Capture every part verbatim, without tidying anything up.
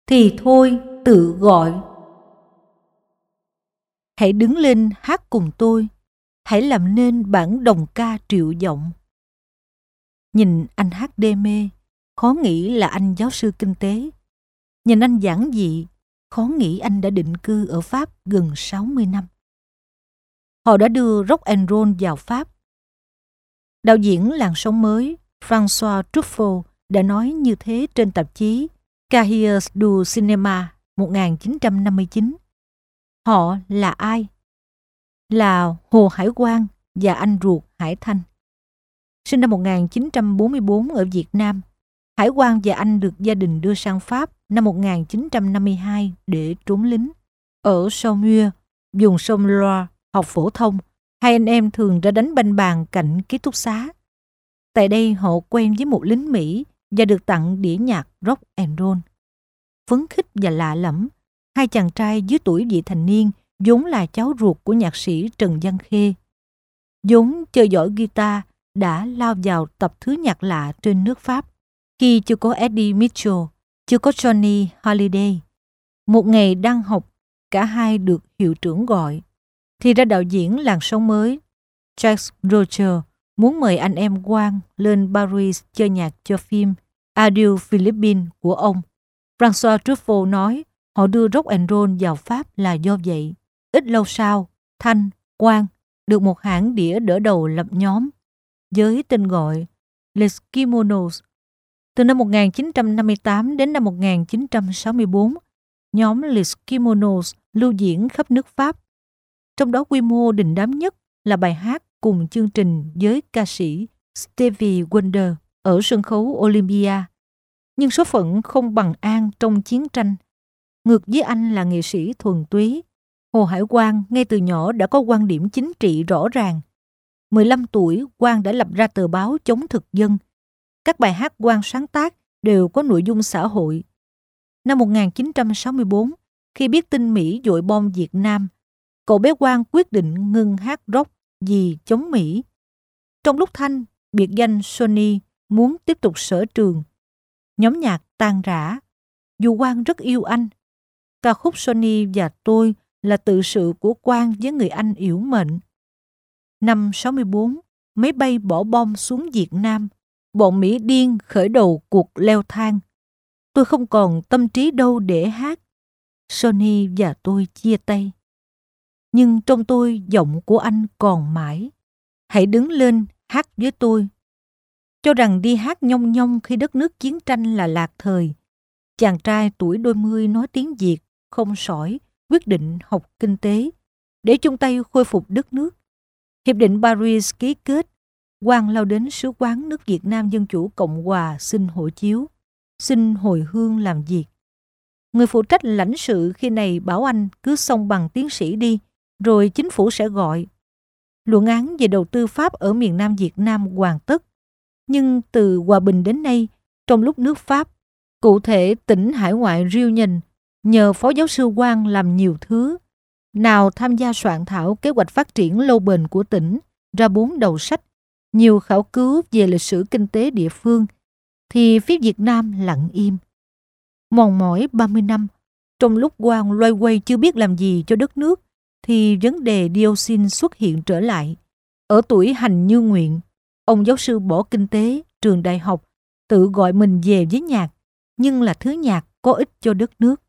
thì thôi tự gọi. Hãy đứng lên hát cùng tôi, hãy làm nên bản đồng ca triệu giọng. Nhìn anh hát đê mê, khó nghĩ là anh giáo sư kinh tế. Nhìn anh giản dị, khó nghĩ anh đã định cư ở Pháp gần sáu mươi năm. Họ đã đưa rock and roll vào Pháp. Đạo diễn làn sóng mới François Truffaut đã nói như thế trên tạp chí Cahiers du Cinema một nghìn chín trăm năm mươi chín. Họ là ai? Là Hồ Hải Quang và anh ruột Hải Thanh. Sinh năm một nghìn chín trăm bốn mươi tư ở Việt Nam, Hải Quang và anh được gia đình đưa sang Pháp năm một nghìn chín trăm năm mươi hai để trốn lính. Ở Saumur, vùng sông Loire, học phổ thông, hai anh em thường ra đánh banh bàn cạnh ký túc xá. Tại đây họ quen với một lính Mỹ và được tặng đĩa nhạc rock and roll. Phấn khích và lạ lẫm, hai chàng trai dưới tuổi vị thành niên vốn là cháu ruột của nhạc sĩ Trần Văn Khê. Vốn chơi giỏi guitar đã lao vào tập thứ nhạc lạ trên nước Pháp khi chưa có Eddie Mitchell, chưa có Johnny Hallyday. Một ngày đang học, cả hai được hiệu trưởng gọi. Thì ra đạo diễn làn sóng mới Jacques Roger muốn mời anh em Quang lên Paris chơi nhạc cho phim Adieu Philippines của ông. François Truffaut nói họ đưa rock and roll vào Pháp là do vậy. Ít lâu sau, Thanh, Quang được một hãng đĩa đỡ đầu lập nhóm với tên gọi Les Kimonos. Từ năm một nghìn chín trăm năm mươi tám đến năm một nghìn chín trăm sáu mươi tư, nhóm Les Kimonos lưu diễn khắp nước Pháp. Trong đó quy mô đình đám nhất là bài hát cùng chương trình với ca sĩ Stevie Wonder ở sân khấu Olympia. Nhưng số phận không bằng an trong chiến tranh. Ngược với anh là nghệ sĩ thuần túy, Hồ Hải Quang ngay từ nhỏ đã có quan điểm chính trị rõ ràng. mười lăm tuổi, Quang đã lập ra tờ báo chống thực dân. Các bài hát Quang sáng tác đều có nội dung xã hội. Năm một nghìn chín trăm sáu mươi tư, khi biết tin Mỹ dội bom Việt Nam, cậu bé Quang quyết định ngưng hát rock vì chống Mỹ. Trong lúc Thanh, biệt danh Sonny, muốn tiếp tục sở trường, nhóm nhạc tan rã. Dù Quang rất yêu anh, ca khúc Sonny và tôi là tự sự của Quang với người anh yểu mệnh. Năm sáu mươi tư, máy bay bỏ bom xuống Việt Nam, bọn Mỹ điên khởi đầu cuộc leo thang. Tôi không còn tâm trí đâu để hát. Sonny và tôi chia tay. Nhưng trong tôi giọng của anh còn mãi. Hãy đứng lên hát với tôi. Cho rằng đi hát nhông nhông khi đất nước chiến tranh là lạc thời. Chàng trai tuổi đôi mươi nói tiếng Việt, không sỏi, quyết định học kinh tế, để chung tay khôi phục đất nước. Hiệp định Paris ký kết, Quang lao đến sứ quán nước Việt Nam Dân Chủ Cộng Hòa xin hộ chiếu, xin hồi hương làm việc. Người phụ trách lãnh sự khi này bảo anh cứ xông bằng tiến sĩ đi, rồi chính phủ sẽ gọi. Luận án về đầu tư Pháp ở miền Nam Việt Nam hoàn tất. Nhưng từ hòa bình đến nay, trong lúc nước Pháp, cụ thể tỉnh hải ngoại Réunion, nhờ phó giáo sư Quang làm nhiều thứ, nào tham gia soạn thảo kế hoạch phát triển lâu bền của tỉnh, ra bốn đầu sách, nhiều khảo cứu về lịch sử kinh tế địa phương, thì phía Việt Nam lặng im. Mòn mỏi ba mươi năm, trong lúc Quang loay quay chưa biết làm gì cho đất nước, thì vấn đề dioxin xuất hiện trở lại. Ở tuổi hành như nguyện, ông giáo sư bỏ kinh tế, trường đại học, tự gọi mình về với nhạc, nhưng là thứ nhạc có ích cho đất nước.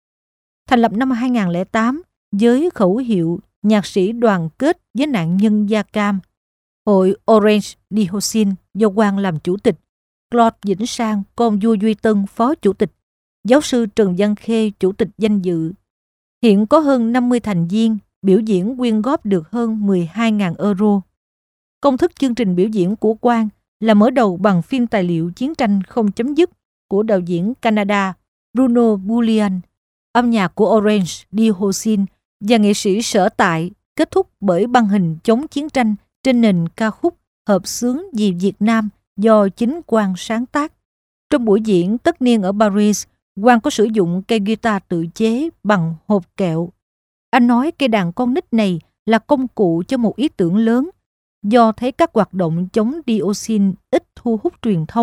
Thành lập năm hai nghìn không trăm lẻ tám với khẩu hiệu nhạc sĩ đoàn kết với nạn nhân da cam, hội Orange Dioxin do Quang làm chủ tịch, Claude Vĩnh Sang, con vua Duy Tân phó chủ tịch, giáo sư Trần Văn Khê chủ tịch danh dự. Hiện có hơn năm mươi thành viên, biểu diễn quyên góp được hơn mười hai nghìn euro. Công thức chương trình biểu diễn của Quang là mở đầu bằng phim tài liệu Chiến tranh không chấm dứt của đạo diễn Canada Bruno Bullion, âm nhạc của Orange Dioxin và nghệ sĩ sở tại, kết thúc bởi băng hình chống chiến tranh trên nền ca khúc hợp xướng vì Việt Nam do chính Quang sáng tác. Trong buổi diễn tất niên ở Paris, Quang có sử dụng cây guitar tự chế bằng hộp kẹo. Anh nói cây đàn con nít này là công cụ cho một ý tưởng lớn, do thấy các hoạt động chống dioxin ít thu hút truyền thông.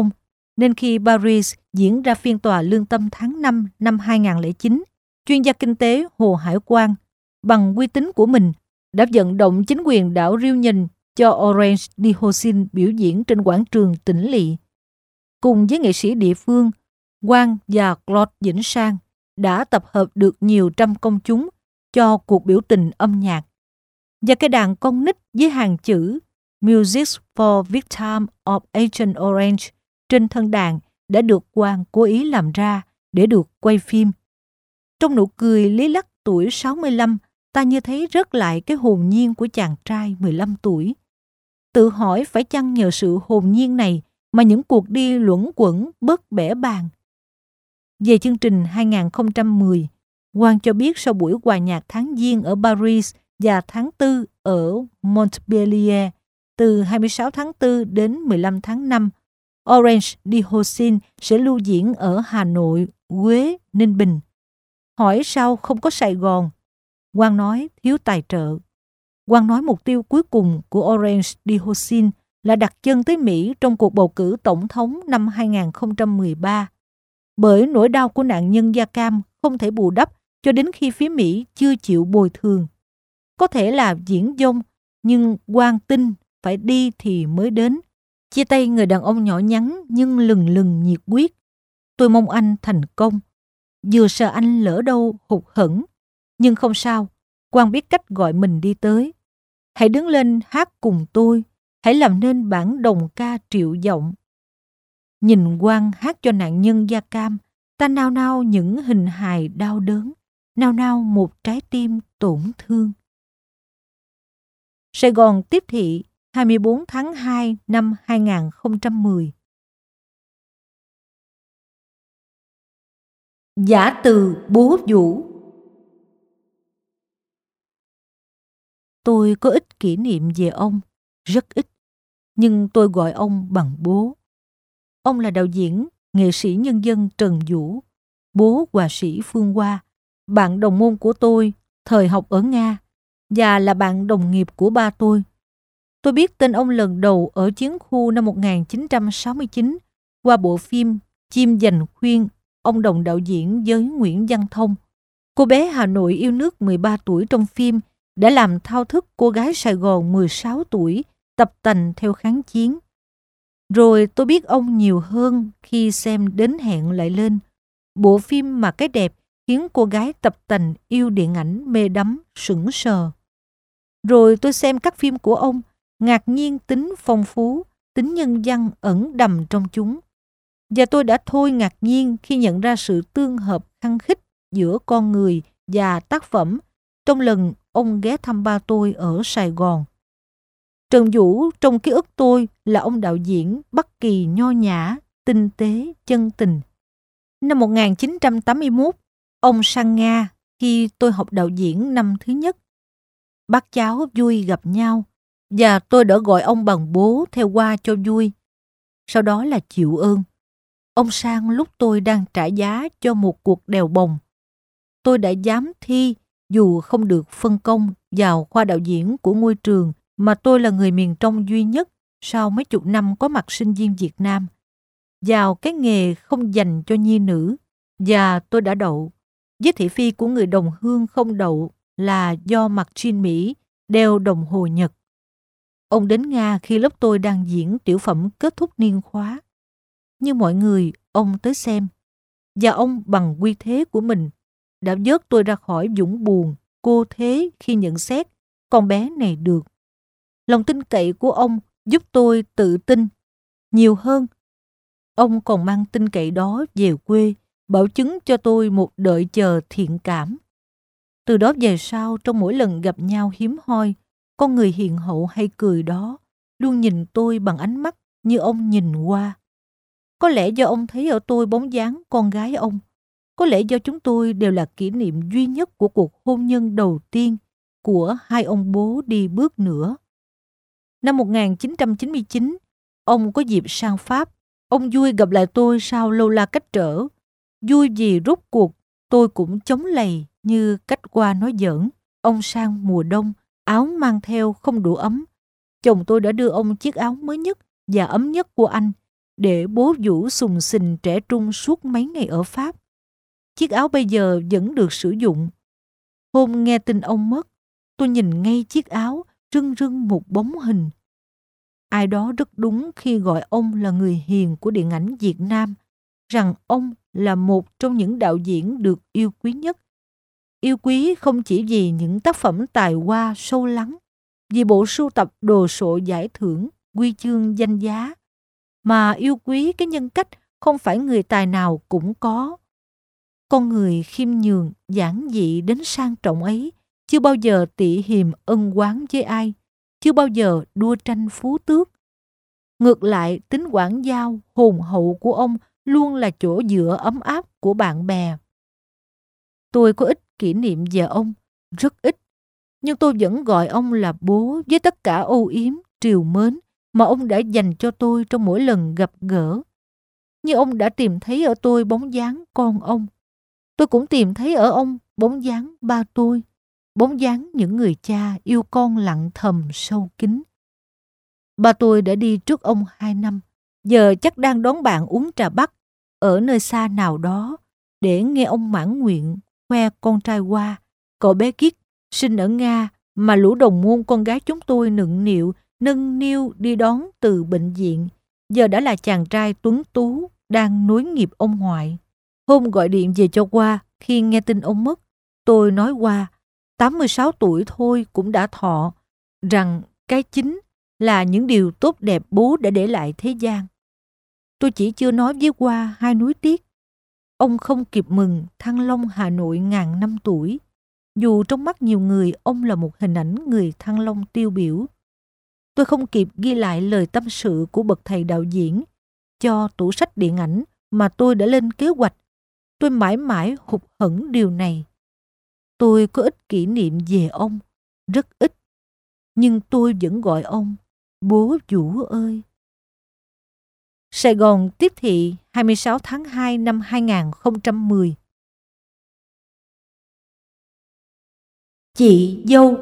nên khi Paris diễn ra phiên tòa lương tâm tháng năm năm hai nghìn không trăm lẻ chín, chuyên gia kinh tế Hồ Hải Quang bằng uy tín của mình đã vận động chính quyền đảo Réunion cho Orange đi Hocin biểu diễn trên quảng trường Tỉnh Lỵ. Cùng với nghệ sĩ địa phương, Quang và Claude Vĩnh Sang đã tập hợp được nhiều trăm công chúng cho cuộc biểu tình âm nhạc. Và cái đàn con nít với hàng chữ Music for Victims of Agent Orange trên thân đàn đã được Quang cố ý làm ra để được quay phim. Trong nụ cười lý lắc tuổi sáu mươi lăm, ta như thấy rớt lại cái hồn nhiên của chàng trai mười lăm tuổi. Tự hỏi phải chăng nhờ sự hồn nhiên này mà những cuộc đi luẩn quẩn bớt bẽ bàng. Về chương trình hai nghìn không trăm mười, Quang cho biết sau buổi hòa nhạc tháng Giêng ở Paris và tháng tư ở Montpellier từ hai mươi sáu tháng tư đến mười lăm tháng năm, Orange đi Hocin sẽ lưu diễn ở Hà Nội, Huế, Ninh Bình. Hỏi sao không có Sài Gòn? Quang nói thiếu tài trợ. Quang nói mục tiêu cuối cùng của Orange đi Hocin là đặt chân tới Mỹ trong cuộc bầu cử tổng thống năm hai nghìn không trăm mười ba. Bởi nỗi đau của nạn nhân da cam không thể bù đắp cho đến khi phía Mỹ chưa chịu bồi thường. Có thể là diễn dông, nhưng Quang tin phải đi thì mới đến. Chia tay người đàn ông nhỏ nhắn nhưng lừng lừng nhiệt huyết. Tôi mong anh thành công. Vừa sợ anh lỡ đâu hụt hẫng. Nhưng không sao, Quang biết cách gọi mình đi tới. Hãy đứng lên hát cùng tôi. Hãy làm nên bản đồng ca triệu giọng. Nhìn Quang hát cho nạn nhân da cam, ta nao nao những hình hài đau đớn, nao nao một trái tim tổn thương. Sài Gòn tiếp thị, hai mươi bốn tháng hai năm hai nghìn không trăm mười. Giả từ bố Vũ. Tôi có ít kỷ niệm về ông, rất ít, nhưng tôi gọi ông bằng bố. Ông là đạo diễn, nghệ sĩ nhân dân Trần Vũ, bố họa sĩ Phương Hoa, bạn đồng môn của tôi thời học ở Nga và là bạn đồng nghiệp của ba tôi. Tôi biết tên ông lần đầu ở chiến khu năm một nghìn chín trăm sáu mươi chín qua bộ phim Chim Dành Khuyên, ông đồng đạo diễn với Nguyễn Văn Thông. Cô bé Hà Nội yêu nước mười ba tuổi trong phim đã làm thao thức cô gái Sài Gòn mười sáu tuổi tập tành theo kháng chiến. Rồi tôi biết ông nhiều hơn khi xem Đến Hẹn Lại Lên, bộ phim mà cái đẹp khiến cô gái tập tành yêu điện ảnh mê đắm sững sờ. Rồi tôi xem các phim của ông, ngạc nhiên tính phong phú, tính nhân văn ẩn đầm trong chúng. Và tôi đã thôi ngạc nhiên khi nhận ra sự tương hợp khăng khít giữa con người và tác phẩm trong lần ông ghé thăm ba tôi ở Sài Gòn. Trần Vũ trong ký ức tôi là ông đạo diễn Bắc Kỳ nho nhã, tinh tế, chân tình. Năm một nghìn chín trăm tám mươi mốt, ông sang Nga khi tôi học đạo diễn năm thứ nhất. Bác cháu vui gặp nhau và tôi đã gọi ông bằng bố theo qua cho vui. Sau đó là chịu ơn. Ông sang lúc tôi đang trả giá cho một cuộc đèo bồng. Tôi đã dám thi dù không được phân công vào khoa đạo diễn của ngôi trường mà tôi là người miền trong duy nhất sau mấy chục năm có mặt sinh viên Việt Nam. Vào cái nghề không dành cho nhi nữ, và tôi đã đậu. Với thị phi của người đồng hương không đậu là do mặt Jean Mỹ đeo đồng hồ Nhật. Ông đến Nga khi lớp tôi đang diễn tiểu phẩm kết thúc niên khóa. Như mọi người, ông tới xem. Và ông bằng uy thế của mình đã vớt tôi ra khỏi vũng buồn, cô thế khi nhận xét con bé này được. Lòng tin cậy của ông giúp tôi tự tin nhiều hơn. Ông còn mang tin cậy đó về quê, bảo chứng cho tôi một đợi chờ thiện cảm. Từ đó về sau, trong mỗi lần gặp nhau hiếm hoi, con người hiền hậu hay cười đó luôn nhìn tôi bằng ánh mắt như ông nhìn qua. Có lẽ do ông thấy ở tôi bóng dáng con gái ông. Có lẽ do chúng tôi đều là kỷ niệm duy nhất của cuộc hôn nhân đầu tiên của hai ông bố đi bước nữa. Năm một nghìn chín trăm chín mươi chín, ông có dịp sang Pháp. Ông vui gặp lại tôi sau lâu la cách trở. Vui vì rốt cuộc tôi cũng chống lầy như cách qua nói giỡn. Ông sang mùa đông, áo mang theo không đủ ấm. Chồng tôi đã đưa ông chiếc áo mới nhất và ấm nhất của anh để bố Vũ sùng sình trẻ trung suốt mấy ngày ở Pháp. Chiếc áo bây giờ vẫn được sử dụng. Hôm nghe tin ông mất, tôi nhìn ngay chiếc áo, rưng rưng một bóng hình. Ai đó rất đúng khi gọi ông là người hiền của điện ảnh Việt Nam, rằng ông là một trong những đạo diễn được yêu quý nhất. Yêu quý không chỉ vì những tác phẩm tài hoa sâu lắng, vì bộ sưu tập đồ sộ giải thưởng, huy chương danh giá, mà yêu quý cái nhân cách không phải người tài nào cũng có. Con người khiêm nhường, giản dị đến sang trọng ấy chưa bao giờ tị hiềm ân oán với ai, chưa bao giờ đua tranh phú tước. Ngược lại, tính quảng giao, hồn hậu của ông luôn là chỗ dựa ấm áp của bạn bè. Tôi có ít kỷ niệm về ông, rất ít, nhưng tôi vẫn gọi ông là bố với tất cả âu yếm, trìu mến mà ông đã dành cho tôi trong mỗi lần gặp gỡ. Như ông đã tìm thấy ở tôi bóng dáng con ông, tôi cũng tìm thấy ở ông bóng dáng ba tôi, bóng dáng những người cha yêu con lặng thầm sâu kín. Ba tôi đã đi trước ông hai năm, giờ chắc đang đón bạn uống trà Bắc ở nơi xa nào đó để nghe ông mãn nguyện khoe con trai qua, cậu bé Kiết sinh ở Nga mà lũ đồng môn con gái chúng tôi nựng nịu nâng niu đi đón từ bệnh viện, giờ đã là chàng trai tuấn tú đang nối nghiệp ông ngoại. Hôm gọi điện về cho Qua khi nghe tin ông mất, tôi nói Qua, tám mươi sáu tuổi thôi cũng đã thọ, rằng cái chính là những điều tốt đẹp bố đã để lại thế gian. Tôi chỉ chưa nói với Qua hai nuối tiếc. Ông không kịp mừng Thăng Long Hà Nội ngàn năm tuổi, dù trong mắt nhiều người ông là một hình ảnh người Thăng Long tiêu biểu. Tôi không kịp ghi lại lời tâm sự của bậc thầy đạo diễn cho tủ sách điện ảnh mà tôi đã lên kế hoạch. Tôi mãi mãi hụt hẫng điều này. Tôi có ít kỷ niệm về ông, rất ít, nhưng tôi vẫn gọi ông bố Vũ ơi. Sài Gòn Tiếp Thị, hai mươi sáu tháng hai năm hai nghìn không trăm mười. Chị dâu.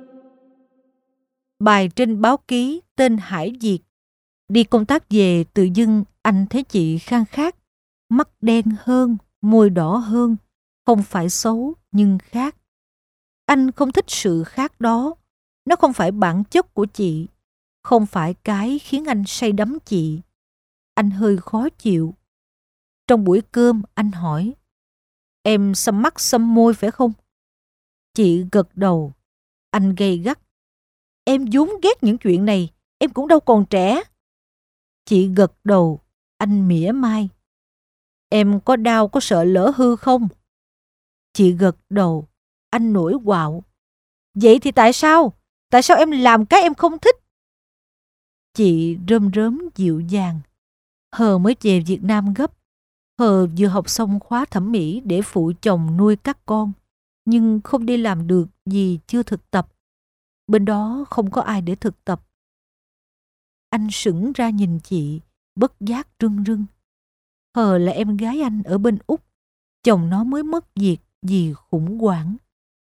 Bài trên báo ký tên Hải Việt. Đi công tác về tự dưng anh thấy chị khang khác, mắt đen hơn, môi đỏ hơn, không phải xấu nhưng khác. Anh không thích sự khác đó, nó không phải bản chất của chị, không phải cái khiến anh say đắm chị. Anh hơi khó chịu. Trong buổi cơm anh hỏi, em xăm mắt xăm môi phải không? Chị gật đầu. Anh gay gắt, em vốn ghét những chuyện này, em cũng đâu còn trẻ. Chị gật đầu. Anh mỉa mai, em có đau có sợ lỡ hư không? Chị gật đầu. Anh nổi quạo, vậy thì tại sao? Tại sao em làm cái em không thích? Chị rơm rớm dịu dàng. Hờ mới về Việt Nam gấp. Hờ vừa học xong khóa thẩm mỹ để phụ chồng nuôi các con, nhưng không đi làm được vì chưa thực tập. Bên đó không có ai để thực tập. Anh sững ra nhìn chị, bất giác rưng rưng. Hờ là em gái anh ở bên Úc, chồng nó mới mất việc vì khủng hoảng.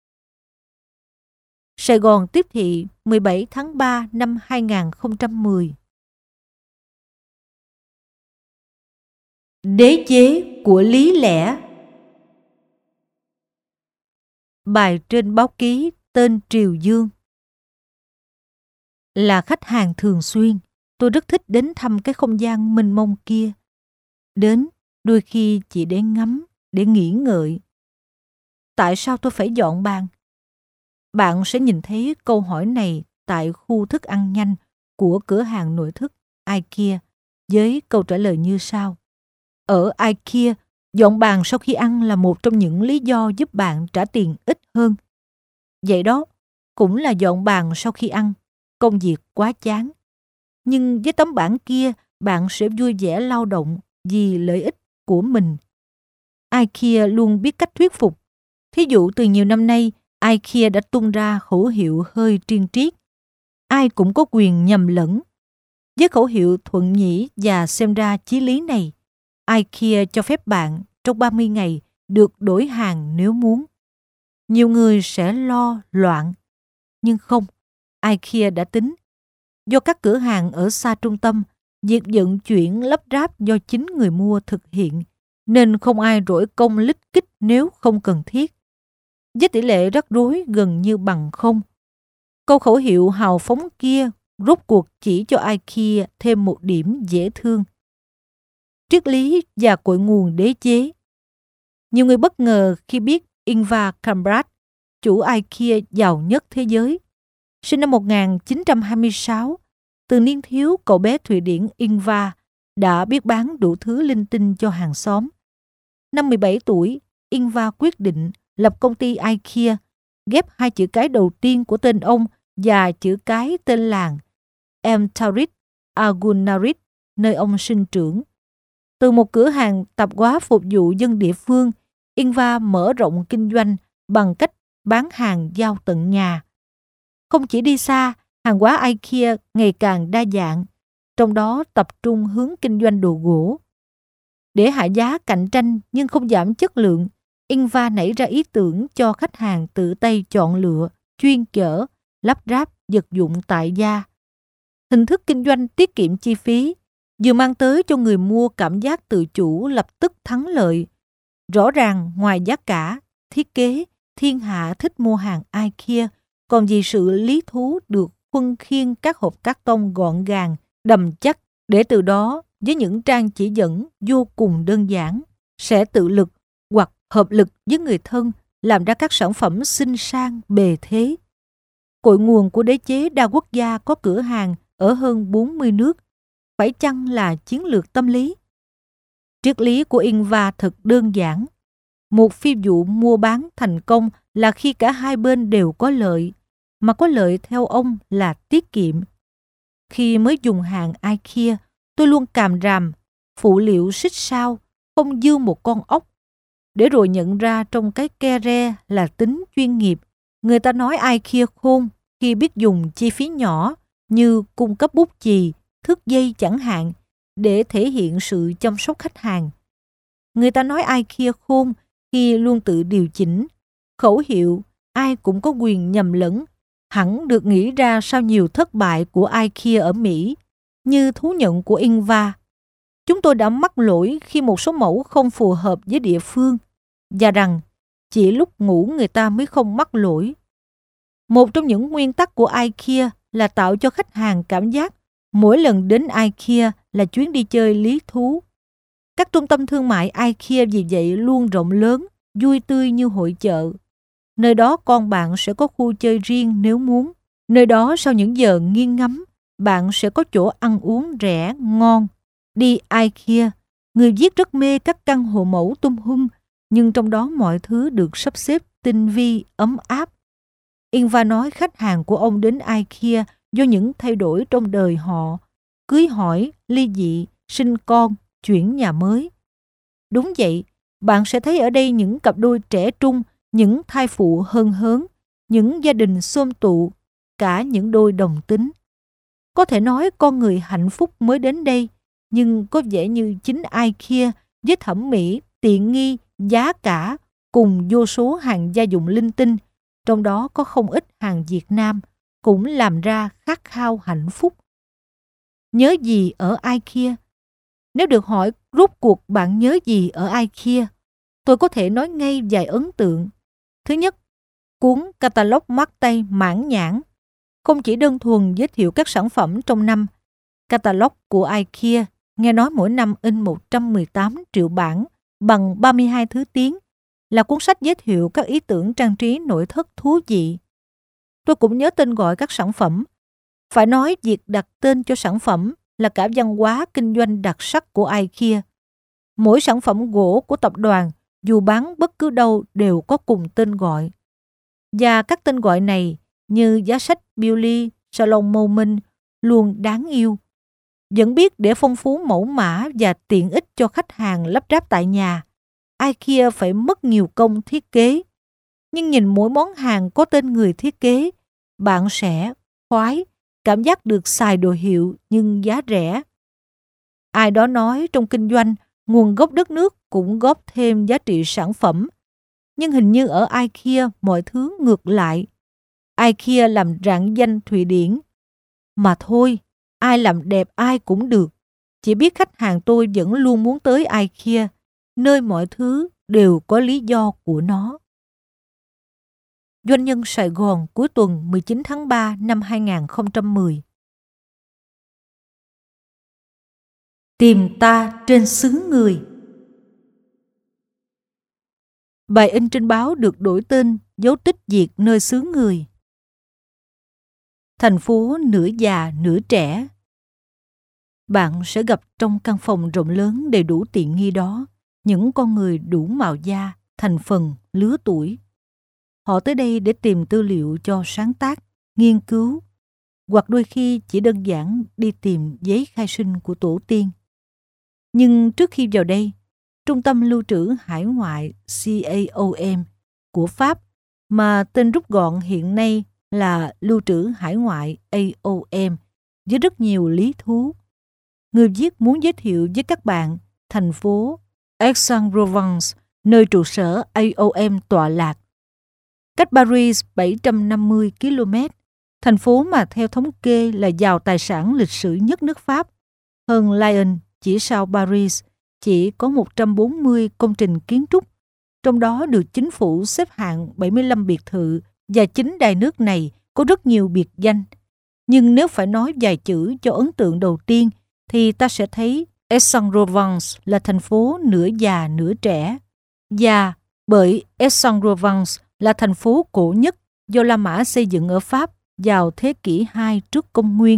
Sài Gòn Tiếp Thị, mười bảy tháng ba năm hai nghìn không trăm mười. Đế chế của lý lẽ. Bài trên báo ký tên Triều Dương. Là khách hàng thường xuyên, tôi rất thích đến thăm cái không gian mênh mông kia. Đến đôi khi chỉ để ngắm, để nghĩ ngợi. Tại sao tôi phải dọn bàn? Bạn sẽ nhìn thấy câu hỏi này tại khu thức ăn nhanh của cửa hàng nội thất IKEA với câu trả lời như sau. Ở IKEA, dọn bàn sau khi ăn là một trong những lý do giúp bạn trả tiền ít hơn. Vậy đó, cũng là dọn bàn sau khi ăn, công việc quá chán. Nhưng với tấm bảng kia, bạn sẽ vui vẻ lao động vì lợi ích của mình. IKEA luôn biết cách thuyết phục. Thí dụ từ nhiều năm nay, IKEA đã tung ra khẩu hiệu hơi triên triết. Ai cũng có quyền nhầm lẫn. Với khẩu hiệu thuận nhĩ và xem ra chí lý này, IKEA cho phép bạn trong ba mươi ngày được đổi hàng nếu muốn. Nhiều người sẽ lo loạn. Nhưng không, IKEA đã tính. Do các cửa hàng ở xa trung tâm việc vận chuyển lắp ráp do chính người mua thực hiện, nên không ai rỗi công lích kích nếu không cần thiết. Với tỷ lệ rắc rối gần như bằng không, câu khẩu hiệu hào phóng kia rốt cuộc chỉ cho IKEA thêm một điểm dễ thương. Triết lý và cội nguồn đế chế. Nhiều người bất ngờ khi biết Ingvar Kamprad, chủ IKEA giàu nhất thế giới, sinh năm một nghìn chín trăm hai mươi sáu, từ niên thiếu cậu bé Thụy Điển Ingvar đã biết bán đủ thứ linh tinh cho hàng xóm. Năm mười bảy tuổi, Ingvar quyết định lập công ty IKEA, ghép hai chữ cái đầu tiên của tên ông và chữ cái tên làng Emtarit Agunarit, nơi ông sinh trưởng. Từ một cửa hàng tạp hóa phục vụ dân địa phương, Ingvar mở rộng kinh doanh bằng cách bán hàng giao tận nhà. Không chỉ đi xa, hàng hóa IKEA ngày càng đa dạng, trong đó tập trung hướng kinh doanh đồ gỗ. Để hạ giá cạnh tranh nhưng không giảm chất lượng, Ingvar nảy ra ý tưởng cho khách hàng tự tay chọn lựa, chuyên chở, lắp ráp vật dụng tại gia. Hình thức kinh doanh tiết kiệm chi phí, vừa mang tới cho người mua cảm giác tự chủ lập tức thắng lợi. Rõ ràng ngoài giá cả, thiết kế, thiên hạ thích mua hàng IKEA, còn vì sự lý thú được khuân khiên các hộp cát tông gọn gàng, đầm chắc, để từ đó với những trang chỉ dẫn vô cùng đơn giản, sẽ tự lực hoặc hợp lực với người thân làm ra các sản phẩm xinh sang bề thế. Cội nguồn của đế chế đa quốc gia có cửa hàng ở hơn bốn mươi nước, phải chăng là chiến lược tâm lý? Triết lý của Ingvar thật đơn giản. Một phi vụ mua bán thành công là khi cả hai bên đều có lợi, mà có lợi theo ông là tiết kiệm. Khi mới dùng hàng IKEA, tôi luôn càm ràm, phụ liệu xích sao, không dư một con ốc. Để rồi nhận ra trong cái ke re là tính chuyên nghiệp. Người ta nói IKEA khôn khi biết dùng chi phí nhỏ như cung cấp bút chì, thước dây chẳng hạn, để thể hiện sự chăm sóc khách hàng. Người ta nói IKEA khôn khi luôn tự điều chỉnh. Khẩu hiệu ai cũng có quyền nhầm lẫn hẳn được nghĩ ra sau nhiều thất bại của IKEA ở Mỹ, như thú nhận của Ingvar. Chúng tôi đã mắc lỗi khi một số mẫu không phù hợp với địa phương, và rằng chỉ lúc ngủ người ta mới không mắc lỗi. Một trong những nguyên tắc của IKEA là tạo cho khách hàng cảm giác mỗi lần đến IKEA là chuyến đi chơi lý thú. Các trung tâm thương mại IKEA vì vậy luôn rộng lớn, vui tươi như hội chợ. Nơi đó con bạn sẽ có khu chơi riêng nếu muốn. Nơi đó sau những giờ nghiêng ngắm, bạn sẽ có chỗ ăn uống rẻ, ngon. Đi IKEA, người viết rất mê các căn hộ mẫu tum hum, nhưng trong đó mọi thứ được sắp xếp tinh vi, ấm áp. Ingvar nói khách hàng của ông đến IKEA do những thay đổi trong đời họ, cưới hỏi, ly dị, sinh con, chuyển nhà mới. Đúng vậy, bạn sẽ thấy ở đây những cặp đôi trẻ trung, những thai phụ hân hớn, những gia đình xôm tụ, cả những đôi đồng tính. Có thể nói con người hạnh phúc mới đến đây, nhưng có vẻ như chính IKEA với thẩm mỹ, tiện nghi, giá cả cùng vô số hàng gia dụng linh tinh, trong đó có không ít hàng Việt Nam, cũng làm ra khát khao hạnh phúc. Nhớ gì ở IKEA? Nếu được hỏi rốt cuộc bạn nhớ gì ở IKEA, tôi có thể nói ngay vài ấn tượng. Thứ nhất, cuốn catalog mác tay mãn nhãn, không chỉ đơn thuần giới thiệu các sản phẩm trong năm. Catalog của IKEA nghe nói mỗi năm in một trăm mười tám triệu bản bằng ba mươi hai thứ tiếng, là cuốn sách giới thiệu các ý tưởng trang trí nội thất thú vị. Tôi cũng nhớ tên gọi các sản phẩm. Phải nói việc đặt tên cho sản phẩm là cả văn hóa kinh doanh đặc sắc của IKEA. Mỗi sản phẩm gỗ của tập đoàn, dù bán bất cứ đâu đều có cùng tên gọi. Và các tên gọi này như giá sách Billy, Salon Moment luôn đáng yêu. Vẫn biết để phong phú mẫu mã và tiện ích cho khách hàng lắp ráp tại nhà, IKEA phải mất nhiều công thiết kế. Nhưng nhìn mỗi món hàng có tên người thiết kế, bạn sẽ khoái, cảm giác được xài đồ hiệu nhưng giá rẻ. Ai đó nói trong kinh doanh, nguồn gốc đất nước cũng góp thêm giá trị sản phẩm. Nhưng hình như ở IKEA mọi thứ ngược lại. IKEA làm rạng danh Thụy Điển. Mà thôi, ai làm đẹp ai cũng được. Chỉ biết khách hàng tôi vẫn luôn muốn tới IKEA, nơi mọi thứ đều có lý do của nó. Doanh nhân Sài Gòn cuối tuần mười chín tháng ba năm hai nghìn không trăm mười. Tìm ta trên xứ người. Bài in trên báo được đổi tên dấu tích diệt nơi xứ người. Thành phố nửa già nửa trẻ. Bạn sẽ gặp trong căn phòng rộng lớn đầy đủ tiện nghi đó những con người đủ màu da, thành phần, lứa tuổi. Họ tới đây để tìm tư liệu cho sáng tác, nghiên cứu, hoặc đôi khi chỉ đơn giản đi tìm giấy khai sinh của tổ tiên. Nhưng trước khi vào đây, Trung tâm Lưu trữ Hải ngoại C A O M của Pháp, mà tên rút gọn hiện nay là Lưu trữ Hải ngoại A O M, với rất nhiều lý thú. Người viết muốn giới thiệu với các bạn thành phố Aix-en-Provence, nơi trụ sở A O M tọa lạc. Cách Paris bảy trăm năm mươi ki lô mét, thành phố mà theo thống kê là giàu tài sản lịch sử nhất nước Pháp, hơn Lyon chỉ sau Paris, chỉ có một trăm bốn mươi công trình kiến trúc, trong đó được chính phủ xếp hạng bảy mươi lăm biệt thự, và chính đài nước này có rất nhiều biệt danh. Nhưng nếu phải nói vài chữ cho ấn tượng đầu tiên, thì ta sẽ thấy Aix-en-Provence là thành phố nửa già nửa trẻ. Và bởi Aix-en-Provence là thành phố cổ nhất do La Mã xây dựng ở Pháp vào thế kỷ hai trước công nguyên.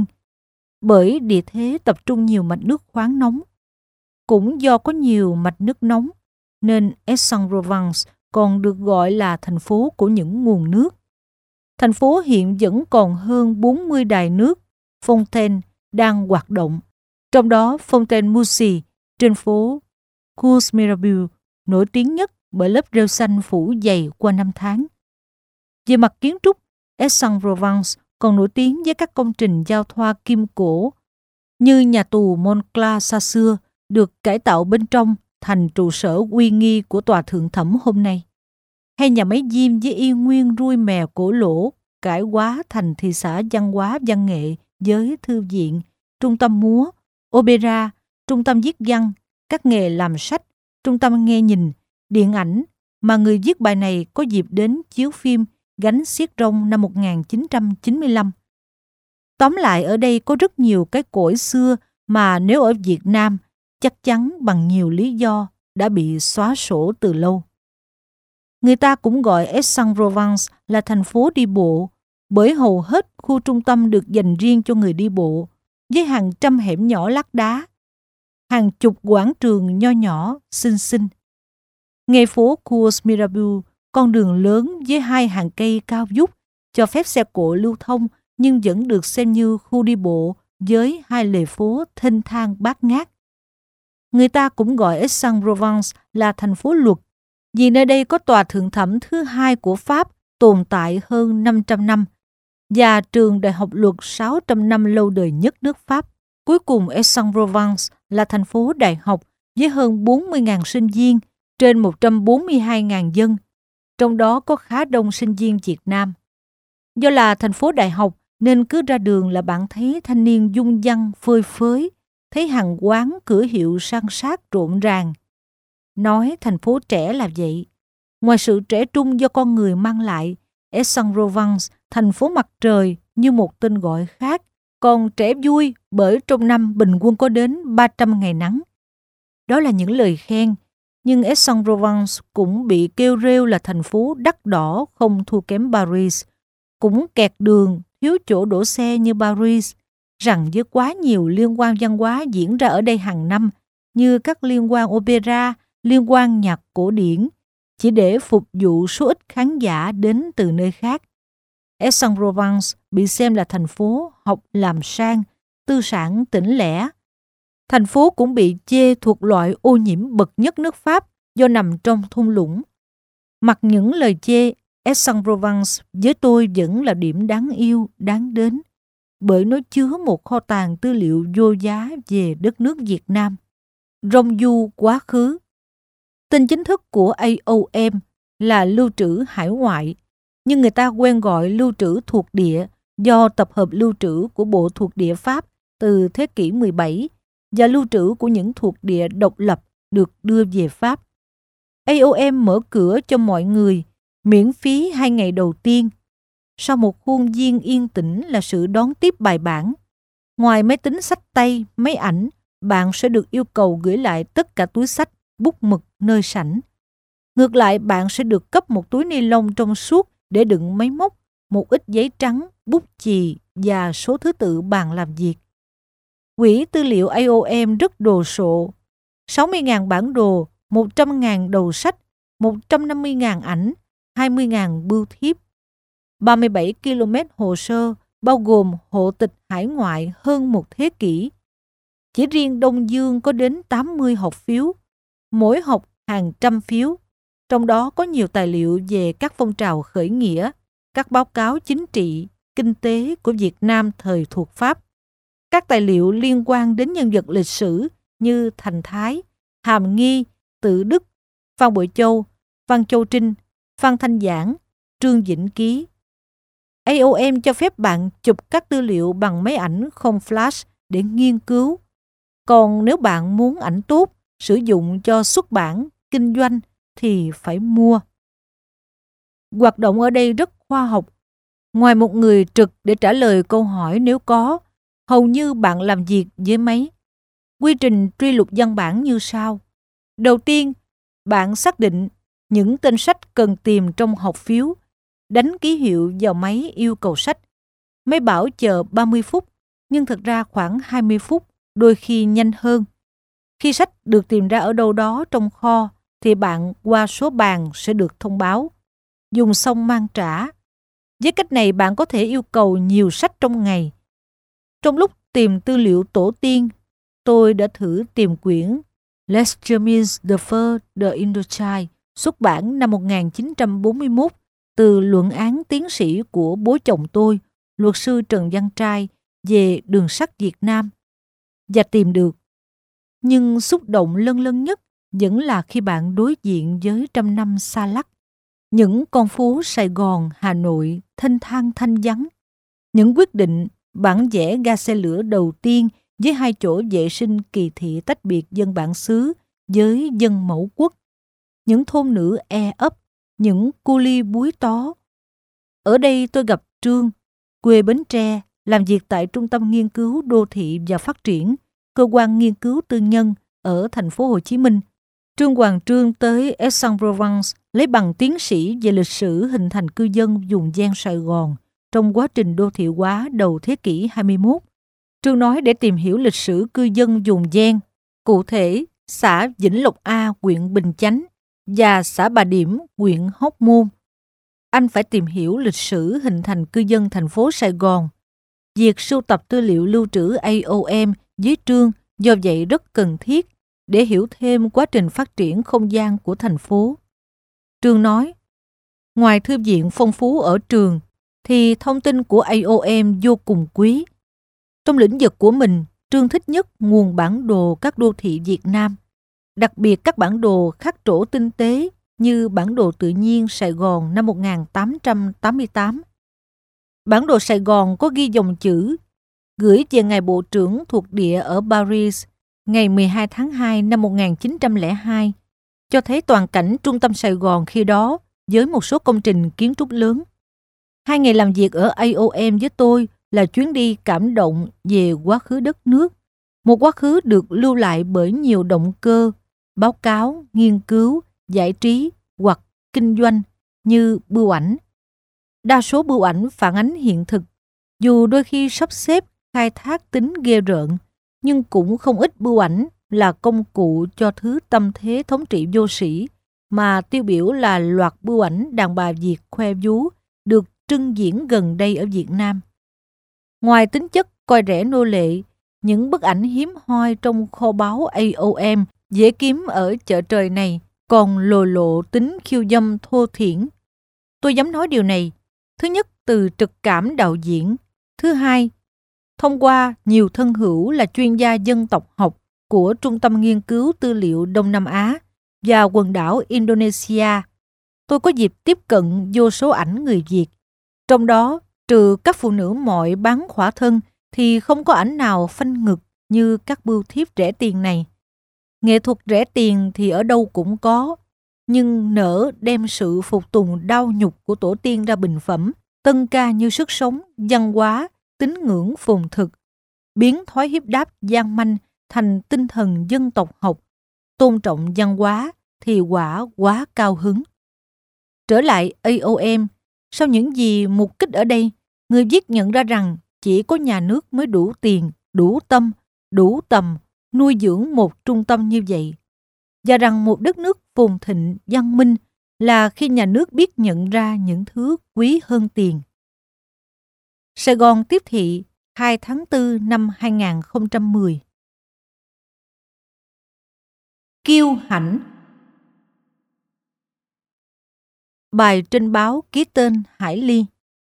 Bởi địa thế tập trung nhiều mạch nước khoáng nóng. Cũng do có nhiều mạch nước nóng, nên Aix-en-Provence còn được gọi là thành phố của những nguồn nước. Thành phố hiện vẫn còn hơn bốn mươi đài nước, fontaine đang hoạt động. Trong đó Fontaine Moussy trên phố Cours Mirabeau nổi tiếng nhất bởi lớp rêu xanh phủ dày qua năm tháng. Về mặt kiến trúc, Aix-en-Provence còn nổi tiếng với các công trình giao thoa kim cổ, như nhà tù Montclar xa xưa được cải tạo bên trong thành trụ sở uy nghi của tòa thượng thẩm hôm nay, hay nhà máy diêm với y nguyên ruôi mè cổ lỗ cải hóa thành thị xã văn hóa văn nghệ với thư viện, trung tâm múa, opera, trung tâm viết văn, các nghề làm sách, trung tâm nghe nhìn, điện ảnh, mà người viết bài này có dịp đến chiếu phim Gánh xiết rông năm một nghìn chín trăm chín mươi lăm. Tóm lại, ở đây có rất nhiều cái cỗi xưa mà nếu ở Việt Nam chắc chắn bằng nhiều lý do đã bị xóa sổ từ lâu. Người ta cũng gọi Aix-en-Provence là thành phố đi bộ, bởi hầu hết khu trung tâm được dành riêng cho người đi bộ, với hàng trăm hẻm nhỏ lát đá, hàng chục quảng trường nho nhỏ, xinh xinh. Ngay phố Cours Mirabeau, con đường lớn với hai hàng cây cao vút, cho phép xe cộ lưu thông, nhưng vẫn được xem như khu đi bộ với hai lề phố thênh thang bát ngát. Người ta cũng gọi Aix-en-Provence là thành phố luật, vì nơi đây có tòa thượng thẩm thứ hai của Pháp tồn tại hơn năm trăm năm, và trường đại học luật sáu trăm năm lâu đời nhất nước Pháp. Cuối cùng, Aix-en-Provence là thành phố đại học với hơn bốn mươi nghìn sinh viên trên một trăm bốn mươi hai nghìn dân, trong đó có khá đông sinh viên Việt Nam. Do là thành phố đại học nên cứ ra đường là bạn thấy thanh niên dung dăng phơi phới, thấy hàng quán cửa hiệu san sát rộn ràng. Nói thành phố trẻ là vậy. Ngoài sự trẻ trung do con người mang lại, Aix-en-Provence, thành phố mặt trời như một tên gọi khác, còn trẻ vui bởi trong năm bình quân có đến ba trăm ngày nắng. Đó là những lời khen, nhưng Aix-en-Provence cũng bị kêu rêu là thành phố đắt đỏ không thua kém Paris, cũng kẹt đường, thiếu chỗ đổ xe như Paris, rằng với quá nhiều liên quan văn hóa diễn ra ở đây hàng năm, như các liên quan opera, liên quan nhạc cổ điển, chỉ để phục vụ số ít khán giả đến từ nơi khác. Aix-en-Provence bị xem là thành phố học làm sang, tư sản tỉnh lẻ. Thành phố cũng bị chê thuộc loại ô nhiễm bậc nhất nước Pháp do nằm trong thung lũng. Mặc những lời chê, Aix-en-Provence với tôi vẫn là điểm đáng yêu, đáng đến, bởi nó chứa một kho tàng tư liệu vô giá về đất nước Việt Nam. Rong du quá khứ. Tên chính thức của A O M là Lưu trữ Hải ngoại, nhưng người ta quen gọi lưu trữ thuộc địa do tập hợp lưu trữ của Bộ thuộc địa Pháp từ thế kỷ mười bảy và lưu trữ của những thuộc địa độc lập được đưa về Pháp. a o em mở cửa cho mọi người, miễn phí hai ngày đầu tiên. Sau một khuôn viên yên tĩnh là sự đón tiếp bài bản. Ngoài máy tính xách tay, máy ảnh, bạn sẽ được yêu cầu gửi lại tất cả túi xách, bút mực nơi sảnh. Ngược lại, bạn sẽ được cấp một túi ni lông trong suốt để đựng máy móc, một ít giấy trắng, bút chì và số thứ tự bàn làm việc. Quỹ tư liệu a o em rất đồ sộ. sáu mươi nghìn bản đồ, một trăm nghìn đầu sách, một trăm năm mươi nghìn ảnh, hai mươi nghìn bưu thiếp. ba mươi bảy ki lô mét hồ sơ, bao gồm hộ tịch hải ngoại hơn một thế kỷ. Chỉ riêng Đông Dương có đến tám mươi hộp phiếu, mỗi hộp hàng trăm phiếu. Trong đó có nhiều tài liệu về các phong trào khởi nghĩa, các báo cáo chính trị, kinh tế của Việt Nam thời thuộc Pháp, các tài liệu liên quan đến nhân vật lịch sử như Thành Thái, Hàm Nghi, Tự Đức, Phan Bội Châu, Văn Châu Trinh, Phan Thanh Giảng, Trương Vĩnh Ký. a o em cho phép bạn chụp các tư liệu bằng máy ảnh không flash để nghiên cứu. Còn nếu bạn muốn ảnh tốt, sử dụng cho xuất bản, kinh doanh thì phải mua. Hoạt động ở đây rất khoa học. Ngoài một người trực để trả lời câu hỏi nếu có, hầu như bạn làm việc với máy. Quy trình truy lục văn bản như sau. Đầu tiên, bạn xác định những tên sách cần tìm trong hộp phiếu, đánh ký hiệu vào máy yêu cầu sách. Máy bảo chờ ba mươi phút, nhưng thực ra khoảng hai mươi phút, đôi khi nhanh hơn. Khi sách được tìm ra ở đâu đó trong kho, thì bạn qua số bàn sẽ được thông báo. Dùng xong mang trả. Với cách này bạn có thể yêu cầu nhiều sách trong ngày. Trong lúc tìm tư liệu tổ tiên, tôi đã thử tìm quyển Les Chemins de Feu de Indochine, xuất bản năm một nghìn chín trăm bốn mươi mốt, từ luận án tiến sĩ của bố chồng tôi, luật sư Trần Văn Trai, về đường sắt Việt Nam, và tìm được. Nhưng xúc động lân lân nhất vẫn là khi bạn đối diện với trăm năm xa lắc. Những con phố Sài Gòn, Hà Nội thênh thang thanh vắng. Những quyết định bản vẽ ga xe lửa đầu tiên với hai chỗ vệ sinh kỳ thị tách biệt dân bản xứ với dân mẫu quốc. Những thôn nữ e ấp, những cu li búi tó. Ở đây tôi gặp Trương, quê Bến Tre, làm việc tại Trung tâm Nghiên cứu Đô thị và Phát triển, cơ quan nghiên cứu tư nhân ở thành phố Hồ Chí Minh. Trương Hoàng Trương tới Aix-en-Provence lấy bằng tiến sĩ về lịch sử hình thành cư dân vùng ven Sài Gòn trong quá trình đô thị hóa đầu thế kỷ hai mươi mốt. Trương nói để tìm hiểu lịch sử cư dân vùng ven, cụ thể xã Vĩnh Lộc A, huyện Bình Chánh và xã Bà Điểm, huyện Hóc Môn, anh phải tìm hiểu lịch sử hình thành cư dân thành phố Sài Gòn. Việc sưu tập tư liệu lưu trữ a o em với Trương do vậy rất cần thiết để hiểu thêm quá trình phát triển không gian của thành phố. Trương nói, ngoài thư viện phong phú ở trường, thì thông tin của a o em vô cùng quý. Trong lĩnh vực của mình, Trương thích nhất nguồn bản đồ các đô thị Việt Nam, đặc biệt các bản đồ khắc trổ tinh tế như bản đồ tự nhiên Sài Gòn năm một nghìn tám trăm tám mươi tám. Bản đồ Sài Gòn có ghi dòng chữ gửi về ngài Bộ trưởng thuộc địa ở Paris ngày mười hai tháng hai năm một nghìn chín trăm lẻ hai, cho thấy toàn cảnh trung tâm Sài Gòn khi đó với một số công trình kiến trúc lớn. Hai ngày làm việc ở a o em với tôi là chuyến đi cảm động về quá khứ đất nước, một quá khứ được lưu lại bởi nhiều động cơ, báo cáo, nghiên cứu, giải trí hoặc kinh doanh như bưu ảnh. Đa số bưu ảnh phản ánh hiện thực, dù đôi khi sắp xếp khai thác tính ghê rợn, nhưng cũng không ít bưu ảnh là công cụ cho thứ tâm thế thống trị vô sĩ, mà tiêu biểu là loạt bưu ảnh đàn bà Việt khoe vú được trưng diễn gần đây ở Việt Nam. Ngoài tính chất coi rẻ nô lệ, những bức ảnh hiếm hoi trong kho báu a o em dễ kiếm ở chợ trời này còn lồ lộ tính khiêu dâm thô thiển. Tôi dám nói điều này, thứ nhất từ trực cảm đạo diễn, thứ hai thông qua nhiều thân hữu là chuyên gia dân tộc học của Trung tâm Nghiên cứu Tư liệu Đông Nam Á và quần đảo Indonesia. Tôi có dịp tiếp cận vô số ảnh người Việt. Trong đó, trừ các phụ nữ mọi bán khỏa thân thì không có ảnh nào phanh ngực, như các bưu thiếp rẻ tiền này. Nghệ thuật rẻ tiền thì ở đâu cũng có, nhưng nỡ đem sự phục tùng đau nhục của tổ tiên ra bình phẩm, tân ca như sức sống, văn hóa, tín ngưỡng phồn thực, biến thói hiếp đáp gian manh thành tinh thần dân tộc học, tôn trọng văn hóa thì quả quá cao hứng. Trở lại a o em, sau những gì mục kích ở đây, người viết nhận ra rằng chỉ có nhà nước mới đủ tiền, đủ tâm, đủ tầm nuôi dưỡng một trung tâm như vậy, và rằng một đất nước phồn thịnh, văn minh là khi nhà nước biết nhận ra những thứ quý hơn tiền. Sài Gòn tiếp thị hai tháng tư năm hai nghìn không trăm mười. Kiêu hãnh. Bài trên báo ký tên Hải Ly.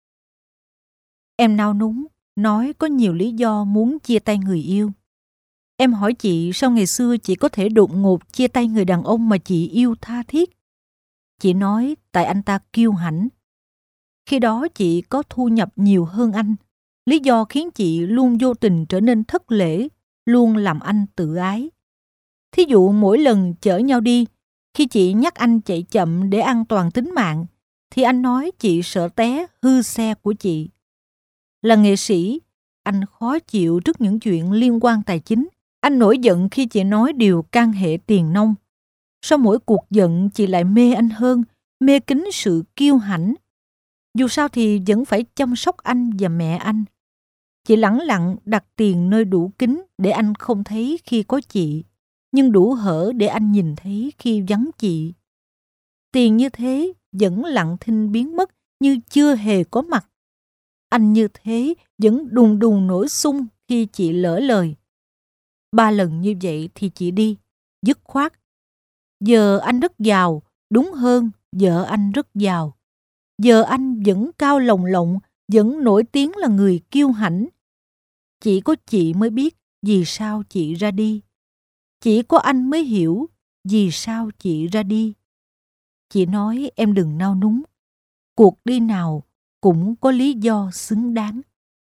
Em nao núng, nói có nhiều lý do muốn chia tay người yêu. Em hỏi chị sao ngày xưa chị có thể đột ngột chia tay người đàn ông mà chị yêu tha thiết. Chị nói tại anh ta kiêu hãnh. Khi đó chị có thu nhập nhiều hơn anh. Lý do khiến chị luôn vô tình trở nên thất lễ, luôn làm anh tự ái. Thí dụ mỗi lần chở nhau đi, khi chị nhắc anh chạy chậm để an toàn tính mạng, thì anh nói chị sợ té hư xe của chị. Là nghệ sĩ, anh khó chịu trước những chuyện liên quan tài chính. Anh nổi giận khi chị nói điều can hệ tiền nong. Sau mỗi cuộc giận, chị lại mê anh hơn, mê kính sự kiêu hãnh. Dù sao thì vẫn phải chăm sóc anh và mẹ anh. Chị lẳng lặng đặt tiền nơi đủ kín để anh không thấy khi có chị, nhưng đủ hở để anh nhìn thấy khi vắng chị. Tiền như thế vẫn lặng thinh biến mất như chưa hề có mặt. Anh như thế vẫn đùng đùng nổi sung khi chị lỡ lời. Ba lần như vậy thì chị đi, dứt khoát. Giờ anh rất giàu, đúng hơn, vợ anh rất giàu. Giờ anh vẫn cao lồng lộng, vẫn nổi tiếng là người kiêu hãnh. Chỉ có chị mới biết vì sao chị ra đi. Chỉ có anh mới hiểu vì sao chị ra đi. Chị nói em đừng nao núng. Cuộc đi nào cũng có lý do xứng đáng.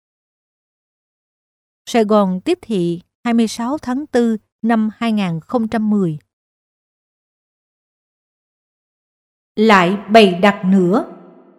Sài Gòn tiếp thị hai mươi sáu tháng tư năm hai nghìn không trăm mười. Lại bày đặt nữa.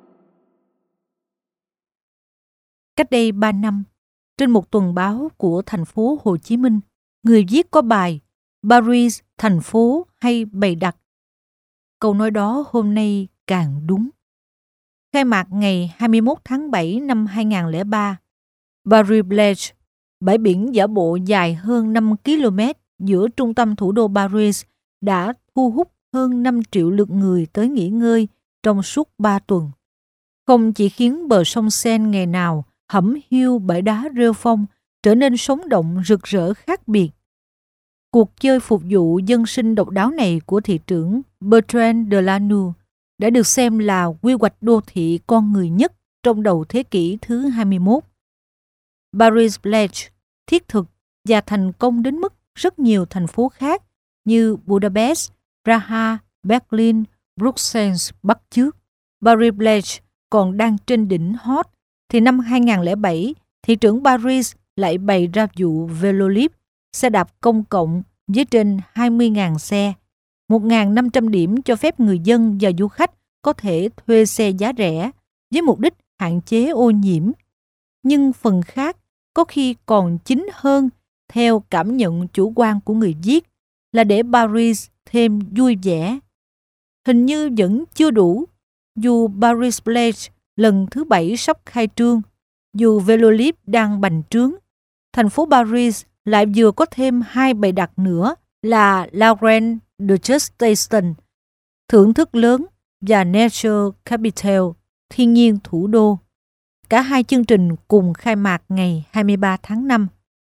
Cách đây ba năm, trên một tuần báo của thành phố Hồ Chí Minh, người viết có bài Paris, thành phố hay bày đặt. Câu nói đó hôm nay càng đúng. Khai mạc ngày hai mươi mốt tháng bảy năm hai nghìn không trăm lẻ ba, Paris Plage, bãi biển giả bộ dài hơn năm ki lô mét giữa trung tâm thủ đô Paris, đã thu hút hơn năm triệu lượt người tới nghỉ ngơi trong suốt ba tuần. Không chỉ khiến bờ sông Seine ngày nào hẩm hiu bãi đá rêu phong trở nên sống động rực rỡ khác biệt. Cuộc chơi phục vụ dân sinh độc đáo này của thị trưởng Bertrand Delanoë đã được xem là quy hoạch đô thị con người nhất trong đầu thế kỷ thứ hai mươi mốt. Paris Plage thiết thực và thành công đến mức rất nhiều thành phố khác như Budapest, Praha, Berlin, Bruxelles bắt chước. Paris Plage còn đang trên đỉnh hot, thì năm hai nghìn không trăm lẻ bảy, thị trưởng Paris lại bày ra vụ Velolib, xe đạp công cộng với trên hai mươi nghìn xe, một nghìn năm trăm điểm cho phép người dân và du khách có thể thuê xe giá rẻ với mục đích hạn chế ô nhiễm. Nhưng phần khác có khi còn chính hơn, theo cảm nhận chủ quan của người viết, là để Paris thêm vui vẻ. Hình như vẫn chưa đủ. Dù Paris Plage lần thứ bảy sắp khai trương, dù Velolib đang bành trướng, thành phố Paris lại vừa có thêm hai bày đặt nữa là La Grande Duchesse Station, thưởng thức lớn, và Nature Capital, thiên nhiên thủ đô. Cả hai chương trình cùng khai mạc ngày hai mươi ba tháng năm.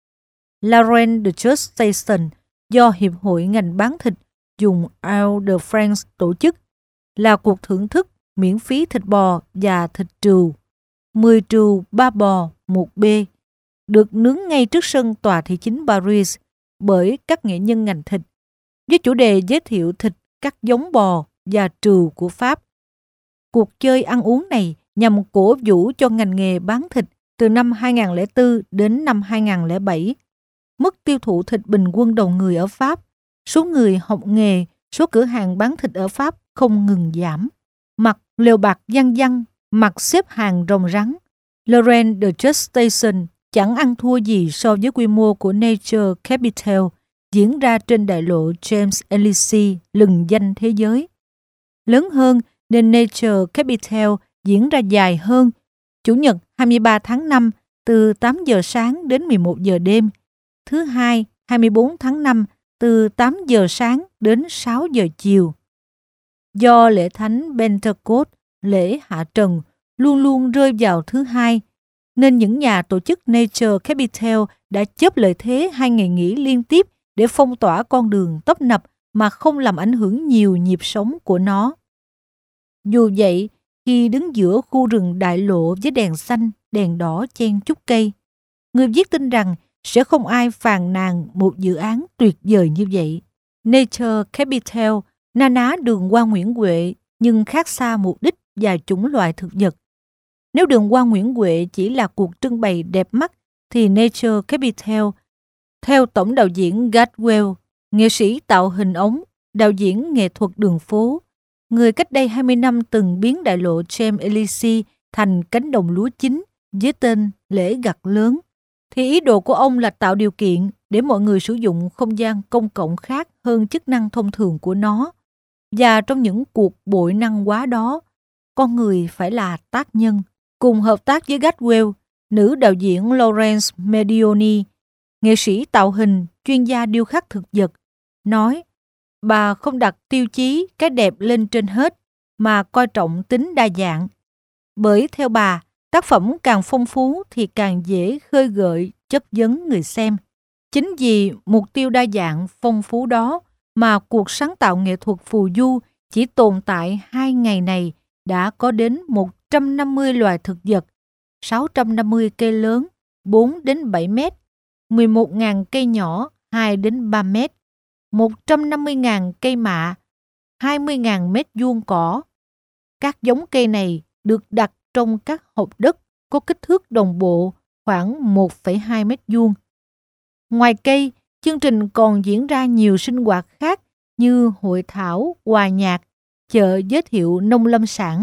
La Grande Duchesse Station do Hiệp hội ngành bán thịt dùng Ile de France tổ chức, là cuộc thưởng thức miễn phí thịt bò và thịt trừu, mười trừu ba bò một bê, được nướng ngay trước sân tòa thị chính Paris bởi các nghệ nhân ngành thịt, với chủ đề giới thiệu thịt các giống bò và trừu của Pháp. Cuộc chơi ăn uống này nhằm cổ vũ cho ngành nghề bán thịt từ năm hai nghìn không trăm lẻ bốn đến năm hai nghìn không trăm lẻ bảy. mức tiêu thụ thịt bình quân đầu người ở Pháp, số người học nghề, số cửa hàng bán thịt ở Pháp không ngừng giảm. Mặc lều bạt giăng giăng, mặc xếp hàng rồng rắn, Lorraine de Just Station chẳng ăn thua gì so với quy mô của Nature Capital diễn ra trên đại lộ Champs-Élysées lừng danh thế giới. Lớn hơn nên Nature Capital diễn ra dài hơn, Chủ nhật hai mươi ba tháng năm từ tám giờ sáng đến mười một giờ đêm, thứ hai hai mươi bốn tháng năm từ tám giờ sáng đến sáu giờ chiều. Do lễ thánh Pentecost, lễ hạ trần, luôn luôn rơi vào thứ hai, nên những nhà tổ chức Nature Capital đã chớp lợi thế hai ngày nghỉ liên tiếp để phong tỏa con đường tấp nập mà không làm ảnh hưởng nhiều nhịp sống của nó. Dù vậy, khi đứng giữa khu rừng đại lộ với đèn xanh, đèn đỏ chen chúc cây, người viết tin rằng sẽ không ai phàn nàn một dự án tuyệt vời như vậy. Nature Capital na ná đường Hoa Nguyễn Huệ nhưng khác xa mục đích và chủng loại thực vật. Nếu đường Hoa Nguyễn Huệ chỉ là cuộc trưng bày đẹp mắt, thì Nature Capital, theo tổng đạo diễn Gardwell, nghệ sĩ tạo hình ống, đạo diễn nghệ thuật đường phố, người cách đây hai mươi năm từng biến đại lộ Champs-Élysées thành cánh đồng lúa chín với tên lễ gặt lớn, thì ý đồ của ông là tạo điều kiện để mọi người sử dụng không gian công cộng khác hơn chức năng thông thường của nó. Và trong những cuộc bội năng quá đó, con người phải là tác nhân. Cùng hợp tác với Gardwell, nữ đạo diễn Laurence Medioni, nghệ sĩ tạo hình, chuyên gia điêu khắc thực vật, nói bà không đặt tiêu chí cái đẹp lên trên hết mà coi trọng tính đa dạng. Bởi theo bà, tác phẩm càng phong phú thì càng dễ khơi gợi chất vấn người xem. Chính vì mục tiêu đa dạng phong phú đó mà cuộc sáng tạo nghệ thuật phù du chỉ tồn tại hai ngày này đã có đến một trăm năm mươi loài thực vật, sáu trăm năm mươi cây lớn bốn đến bảy mét, mười một nghìn cây nhỏ hai đến ba mét, một trăm năm mươi nghìn cây mạ, hai mươi nghìn mét vuông cỏ. Các giống cây này được đặt trong các hộp đất có kích thước đồng bộ khoảng một phẩy hai mét vuông. Ngoài cây, chương trình còn diễn ra nhiều sinh hoạt khác như hội thảo, hòa nhạc, chợ giới thiệu nông lâm sản.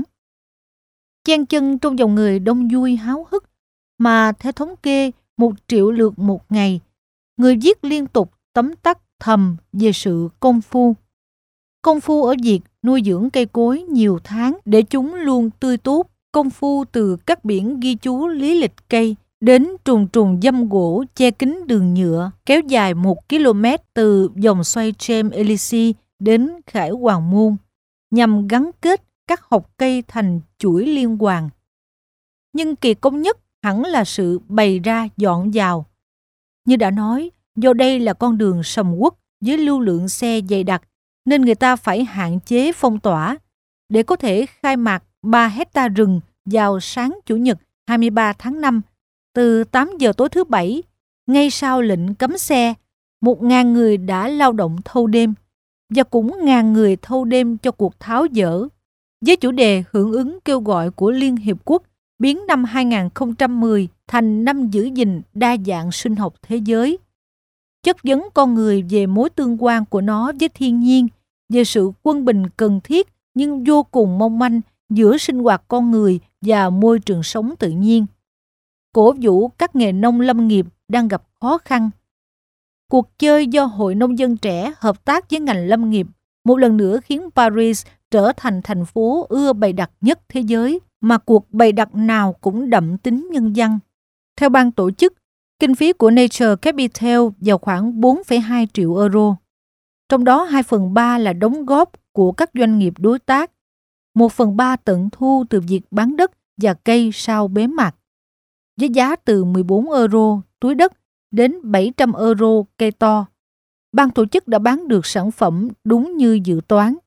Chen chân trong dòng người đông vui háo hức, mà theo thống kê một triệu lượt một ngày, người viết liên tục tóm tắt thầm về sự công phu. Công phu ở việc nuôi dưỡng cây cối nhiều tháng để chúng luôn tươi tốt, công phu từ các biển ghi chú lý lịch cây đến trùng trùng dăm gỗ che kín đường nhựa kéo dài một ki lô mét từ vòng xoay Champs-Élysées đến Khải Hoàng Môn, nhằm gắn kết các hộc cây thành chuỗi liên hoàn. Nhưng kỳ công nhất hẳn là sự bày ra dọn vào. Như đã nói, do đây là con đường sầm uất với lưu lượng xe dày đặc, nên người ta phải hạn chế phong tỏa để có thể khai mạc ba hecta rừng vào sáng Chủ nhật hai mươi ba tháng năm từ tám giờ tối thứ Bảy. Ngay sau lệnh cấm xe, một ngàn người đã lao động thâu đêm và cũng ngàn người thâu đêm cho cuộc tháo dỡ với chủ đề hưởng ứng kêu gọi của Liên Hiệp Quốc biến năm hai không một không thành năm giữ gìn đa dạng sinh học thế giới. Chất vấn con người về mối tương quan của nó với thiên nhiên, về sự quân bình cần thiết nhưng vô cùng mong manh giữa sinh hoạt con người và môi trường sống tự nhiên. Cổ vũ các nghề nông lâm nghiệp đang gặp khó khăn. Cuộc chơi do Hội Nông dân trẻ hợp tác với ngành lâm nghiệp một lần nữa khiến Paris trở thành thành phố ưa bày đặt nhất thế giới, mà cuộc bày đặt nào cũng đậm tính nhân văn. Theo ban tổ chức, kinh phí của Nature Capital vào khoảng bốn phẩy hai triệu euro. Trong đó hai phần ba là đóng góp của các doanh nghiệp đối tác, một phần ba tận thu từ việc bán đất và cây sau bế mạc. Với giá từ mười bốn euro túi đất đến bảy trăm euro cây to, ban tổ chức đã bán được sản phẩm đúng như dự toán.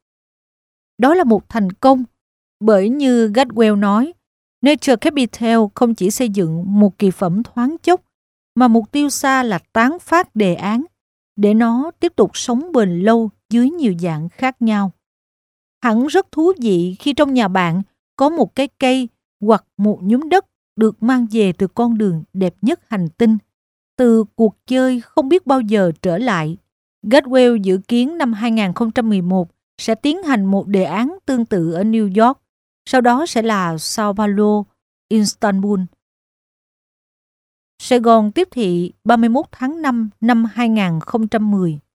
Đó là một thành công, bởi như Gardwell nói, Nature Capital không chỉ xây dựng một kỳ phẩm thoáng chốc, mà mục tiêu xa là tán phát đề án để nó tiếp tục sống bền lâu dưới nhiều dạng khác nhau. Hẳn rất thú vị khi trong nhà bạn có một cái cây hoặc một nhúm đất được mang về từ con đường đẹp nhất hành tinh, từ cuộc chơi không biết bao giờ trở lại, Gateway dự kiến năm hai không một một sẽ tiến hành một đề án tương tự ở New York, sau đó sẽ là Sao Paulo, Istanbul. Sài Gòn tiếp thị ba mươi mốt tháng năm năm hai không một không.